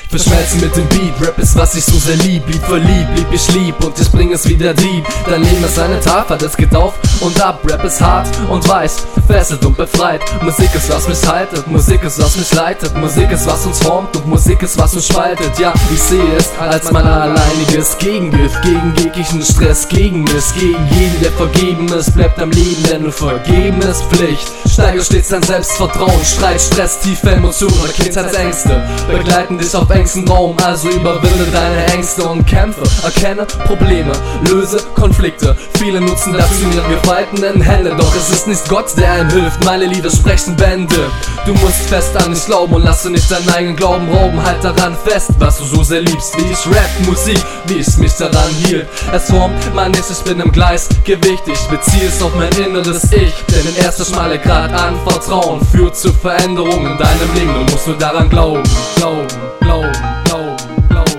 Verschmelzen mit dem Beat, Rap ist was ich so sehr lieb. Lieb für lieb, lieb ich lieb und ich bring es wieder deep. Dein Leben ist eine Tafel, das geht auf und ab. Rap ist hart und weiß, fesselt und befreit. Musik ist was mich haltet, Musik ist was mich leitet. Musik ist was uns formt und Musik ist was uns spaltet. Ja, ich sehe es als mein alleiniges Gegengift gegen jeglichen Stress, gegen mich, gegen jeden, der vergeben ist. Bleibt am Leben, denn nur vergeben ist Pflicht. Steigere stets dein Selbstvertrauen, Streit, Stress, tiefe Emotionen oder Kindheitsängste begleiten dich auf engstem Raum, also überwinde deine Ängste und kämpfe. Erkenne Probleme, löse Konflikte. Viele nutzen dazu ihre gefalteten Hände, doch es ist nicht Gott, der einem hilft. Meine Lieder sprechen Bände. Du musst fest an dich glauben und lasse nicht deinen eigenen Glauben rauben. Halt daran fest, was du so sehr liebst, wie ich Rap, Musik, wie ich mich daran hielt. Es formt mein Ich, ich bin im Gleichgewicht. Ich beziehe es auf mein inneres Ich, denn der erste schmale Grad an Vertrauen führt zu Veränderungen in deinem Leben. Du musst nur daran glauben, glauben, glauben, glauben, glauben.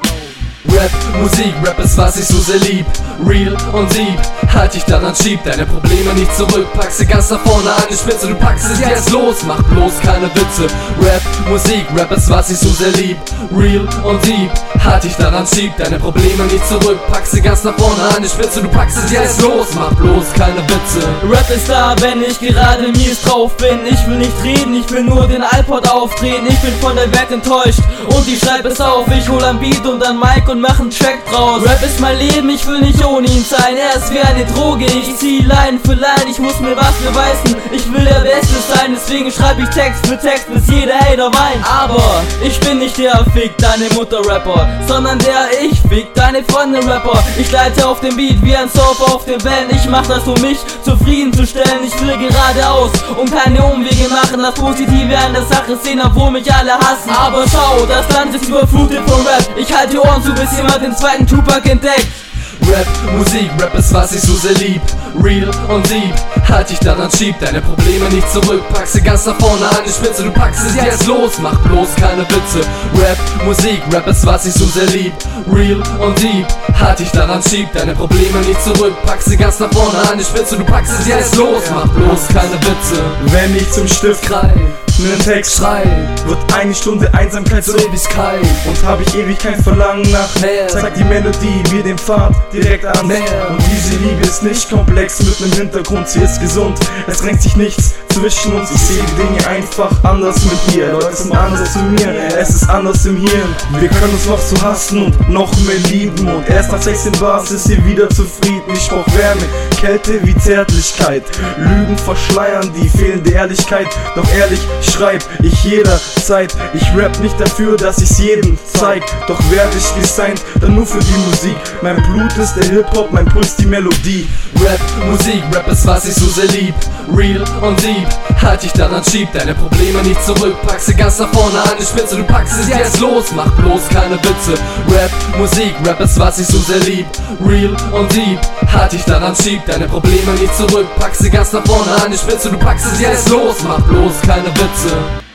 Rap, Musik, Rap ist was ich so sehr lieb. Real und deep, halt dich daran, schieb deine Probleme nicht zurück. Pack sie ganz nach vorne an die Spitze, du packst es jetzt los. Mach bloß keine Witze. Rap, Musik, Rap ist was ich so sehr lieb. Real und deep, halt dich daran, schieb deine Probleme nicht zurück. Pack sie ganz nach vorne an die Spitze, du packst es jetzt los. Mach bloß keine Witze. Rap ist da, wenn ich gerade mies drauf bin. Ich will nicht reden, ich will nur den iPod aufdrehen. Ich bin von der Welt enttäuscht und ich schreib es auf. Ich hol ein Beat und ein Mic und mach einen Track draus. Rap ist mein Leben, ich will nicht ohne ihn sein. Er ist wie eine Droge, ich zieh Line für Line. Ich muss mir was beweisen, ich will der Beste sein. Deswegen schreib ich Text für Text, bis jeder Hater weint. Aber ich bin nicht der Fick deine Mutter Rapper, sondern der ich fick deine Freunde Rapper. Ich leite auf dem Beat wie ein Surfer auf den Wellen. Ich mach das, um mich zufriedenzustellen. Ich will geradeaus und keine Umwege machen. Das Positive an der Sache sehen, obwohl mich alle hassen. Aber schau, das Land ist überflutet von Rap. Ich halte die Ohren zu, bis jemand den zweiten Tupac entdeckt. Rap, Musik, Rap ist was ich so sehr lieb. Real und deep, halt dich daran, schieb deine Probleme nicht zurück. Pack sie ganz nach vorne an die Spitze, du packst es jetzt los. Mach bloß keine Witze. Rap, Musik, Rap ist was ich so sehr lieb. Real und deep, halt dich daran, schieb deine Probleme nicht zurück. Pack sie ganz nach vorne an die Spitze, du packst es jetzt los. Mach bloß keine Witze. Wenn ich zum Stift Greif, nen Text schrei, wird eine Stunde Einsamkeit zur Ewigkeit. und hab ich ewig kein Verlangen nach Mehr. Zeigt die Melodie mir den Pfad direkt an. Mehr. Und diese Liebe ist nicht komplex mit nem Hintergrund, sie ist gesund. Es drängt sich nichts zwischen uns, ich sehe die Dinge einfach anders mit ihr. Leute sind anders zu mir, es ist anders im Hirn. Wir können uns noch so hassen und noch mehr lieben. Und erst nach 16 Bars ist sie wieder zufrieden. Ich brauch Wärme, Kälte wie Zärtlichkeit. Lügen verschleiern die fehlende Ehrlichkeit. Doch ehrlich, schreib ich jederzeit. Ich rap nicht dafür, dass ich's jedem zeig. Doch werd ich gesigned, dann nur für die Musik. Mein Blut ist der Hip-Hop, mein Puls die Melodie. Rap, Musik, Rap ist was ich so sehr lieb. Real und deep, halt dich daran, schieb deine Probleme nicht zurück. Pack sie ganz nach vorne an die Spitze, du packst es jetzt los. Mach bloß keine Witze. Rap, Musik, Rap ist was ich so sehr lieb. Real und deep, halt dich daran, schieb deine Probleme nicht zurück. Pack sie ganz nach vorne an die Spitze, du packst es jetzt los. Mach bloß keine Witze.